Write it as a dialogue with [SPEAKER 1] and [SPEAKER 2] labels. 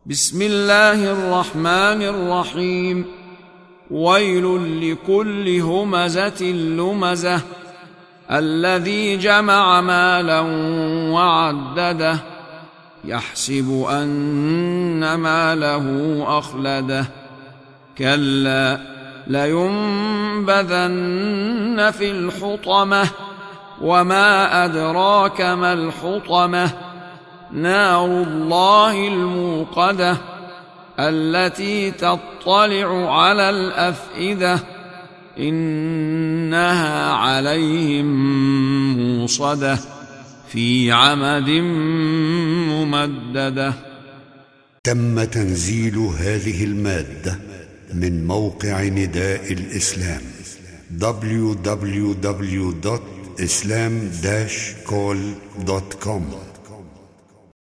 [SPEAKER 1] بسم الله الرحمن الرحيم. ويل لكل همزة لمزة الذي جمع مالا وعدده يحسب أن ماله أخلده كلا لينبذن في الحطمة وما أدراك ما الحطمة نار الله الموقدة التي تطلع على الأفئدة إنها عليهم موصدة في عمد ممددة.
[SPEAKER 2] تم تنزيل هذه المادة من موقع نداء الإسلام www.islam-call.com